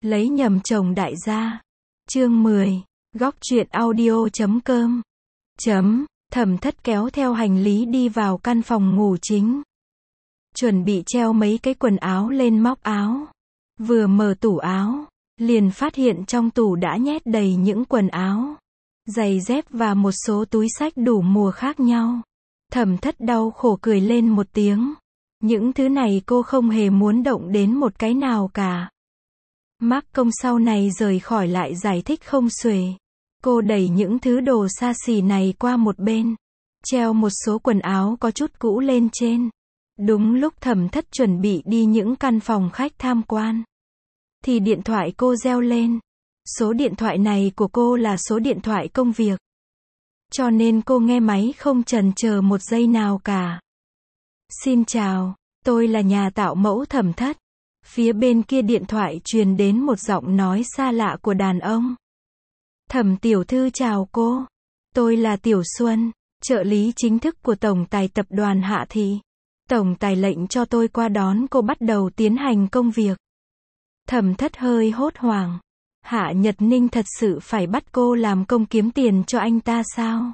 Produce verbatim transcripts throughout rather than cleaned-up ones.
Lấy nhầm chồng đại gia. Chương mười. Góc truyện audio chấm com. Chấm. Thẩm Thất kéo theo hành lý đi vào căn phòng ngủ chính. Chuẩn bị treo mấy cái quần áo lên móc áo. Vừa mở tủ áo, liền phát hiện trong tủ đã nhét đầy những quần áo, giày dép và một số túi xách đủ mùa khác nhau. Thẩm Thất đau khổ cười lên một tiếng. Những thứ này cô không hề muốn động đến một cái nào cả. Mác Công sau này rời khỏi lại giải thích không xuể. Cô đẩy những thứ đồ xa xỉ này qua một bên, treo một số quần áo có chút cũ lên trên. Đúng lúc Thẩm Thất chuẩn bị đi những căn phòng khách tham quan, thì điện thoại cô reo lên. Số điện thoại này của cô là số điện thoại công việc, cho nên cô nghe máy không chần chờ một giây nào cả. Xin chào, tôi là nhà tạo mẫu Thẩm Thất. Phía bên kia điện thoại truyền đến một giọng nói xa lạ của đàn ông. Thẩm tiểu thư chào cô. Tôi là Tiểu Xuân, trợ lý chính thức của Tổng tài tập đoàn Hạ Thị. Tổng tài lệnh cho tôi qua đón cô bắt đầu tiến hành công việc. Thẩm Thất hơi hốt hoảng. Hạ Nhật Ninh thật sự phải bắt cô làm công kiếm tiền cho anh ta sao?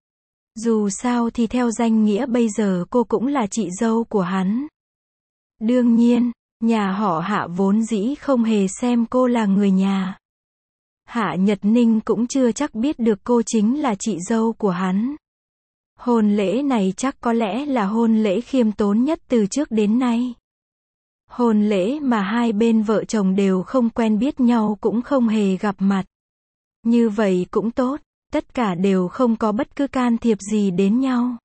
Dù sao thì theo danh nghĩa bây giờ cô cũng là chị dâu của hắn. Đương nhiên, nhà họ Hạ vốn dĩ không hề xem cô là người nhà. Hạ Nhật Ninh cũng chưa chắc biết được cô chính là chị dâu của hắn. Hôn lễ này chắc có lẽ là hôn lễ khiêm tốn nhất từ trước đến nay. Hôn lễ mà hai bên vợ chồng đều không quen biết nhau cũng không hề gặp mặt. Như vậy cũng tốt, tất cả đều không có bất cứ can thiệp gì đến nhau.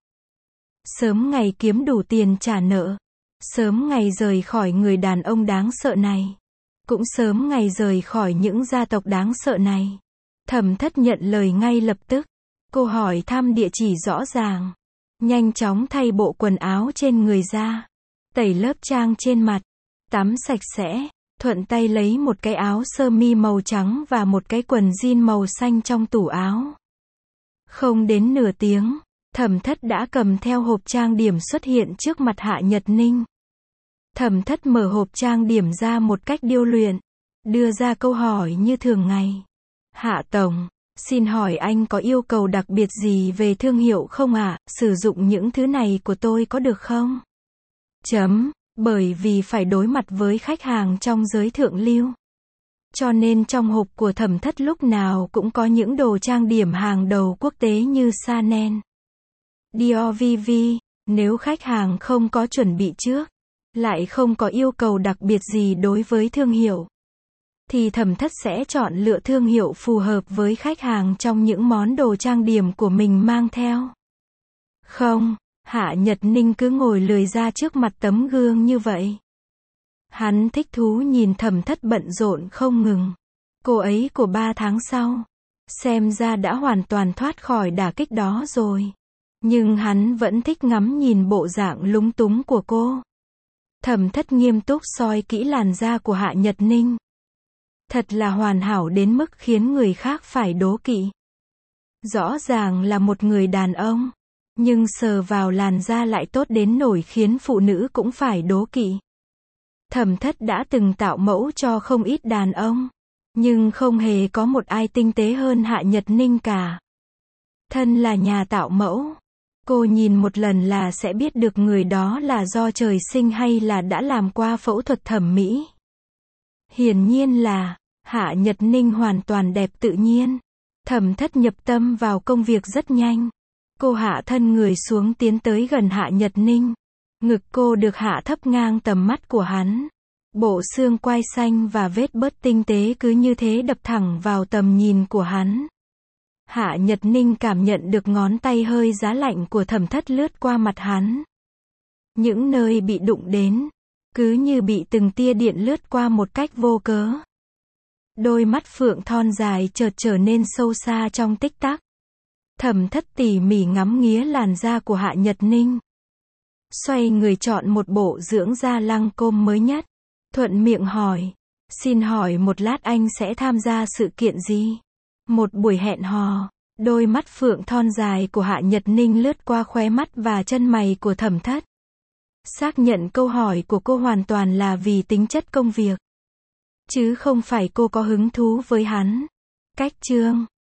Sớm ngày kiếm đủ tiền trả nợ. Sớm ngày rời khỏi người đàn ông đáng sợ này. Cũng sớm ngày rời khỏi những gia tộc đáng sợ này. Thẩm Thất nhận lời ngay lập tức. Cô hỏi thăm địa chỉ rõ ràng. Nhanh chóng thay bộ quần áo trên người ra. Tẩy lớp trang trên mặt. Tắm sạch sẽ. Thuận tay lấy một cái áo sơ mi màu trắng và một cái quần jean màu xanh trong tủ áo. Không đến nửa tiếng, Thẩm Thất đã cầm theo hộp trang điểm xuất hiện trước mặt Hạ Nhật Ninh. Thẩm Thất mở hộp trang điểm ra một cách điêu luyện, đưa ra câu hỏi như thường ngày. Hạ Tổng, xin hỏi anh có yêu cầu đặc biệt gì về thương hiệu không ạ? À? Sử dụng những thứ này của tôi có được không? Chấm, bởi vì phải đối mặt với khách hàng trong giới thượng lưu. Cho nên trong hộp của Thẩm Thất lúc nào cũng có những đồ trang điểm hàng đầu quốc tế như Chanel, Dior vê vê. Nếu khách hàng không có chuẩn bị trước, lại không có yêu cầu đặc biệt gì đối với thương hiệu, thì Thẩm Thất sẽ chọn lựa thương hiệu phù hợp với khách hàng trong những món đồ trang điểm của mình mang theo. Không, Hạ Nhật Ninh cứ ngồi lười ra trước mặt tấm gương như vậy. Hắn thích thú nhìn Thẩm Thất bận rộn không ngừng. Cô ấy của ba tháng sau, xem ra đã hoàn toàn thoát khỏi đả kích đó rồi. Nhưng hắn vẫn thích ngắm nhìn bộ dạng lúng túng của cô. Thẩm Thất nghiêm túc soi kỹ làn da của Hạ Nhật Ninh. Thật là hoàn hảo đến mức khiến người khác phải đố kỵ. Rõ ràng là một người đàn ông, nhưng sờ vào làn da lại tốt đến nỗi khiến phụ nữ cũng phải đố kỵ. Thẩm Thất đã từng tạo mẫu cho không ít đàn ông, nhưng không hề có một ai tinh tế hơn Hạ Nhật Ninh cả. Thân là nhà tạo mẫu, cô nhìn một lần là sẽ biết được người đó là do trời sinh hay là đã làm qua phẫu thuật thẩm mỹ. Hiển nhiên là, Hạ Nhật Ninh hoàn toàn đẹp tự nhiên. Thẩm Thất nhập tâm vào công việc rất nhanh. Cô hạ thân người xuống tiến tới gần Hạ Nhật Ninh. Ngực cô được hạ thấp ngang tầm mắt của hắn. Bộ xương quai xanh và vết bớt tinh tế cứ như thế đập thẳng vào tầm nhìn của hắn. Hạ Nhật Ninh cảm nhận được ngón tay hơi giá lạnh của Thẩm Thất lướt qua mặt hắn. Những nơi bị đụng đến, cứ như bị từng tia điện lướt qua một cách vô cớ. Đôi mắt phượng thon dài chợt trở nên sâu xa trong tích tắc. Thẩm Thất tỉ mỉ ngắm nghía làn da của Hạ Nhật Ninh. Xoay người chọn một bộ dưỡng da Lancôme mới nhất. Thuận miệng hỏi, xin hỏi một lát anh sẽ tham gia sự kiện gì? Một buổi hẹn hò. Đôi mắt phượng thon dài của Hạ Nhật Ninh lướt qua khóe mắt và chân mày của Thẩm Thất. Xác nhận câu hỏi của cô hoàn toàn là vì tính chất công việc. Chứ không phải cô có hứng thú với hắn. Cách chương